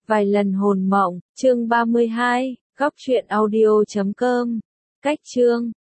Vài lần hồn mộng, chương 32, góc truyện audio.com. Cách chương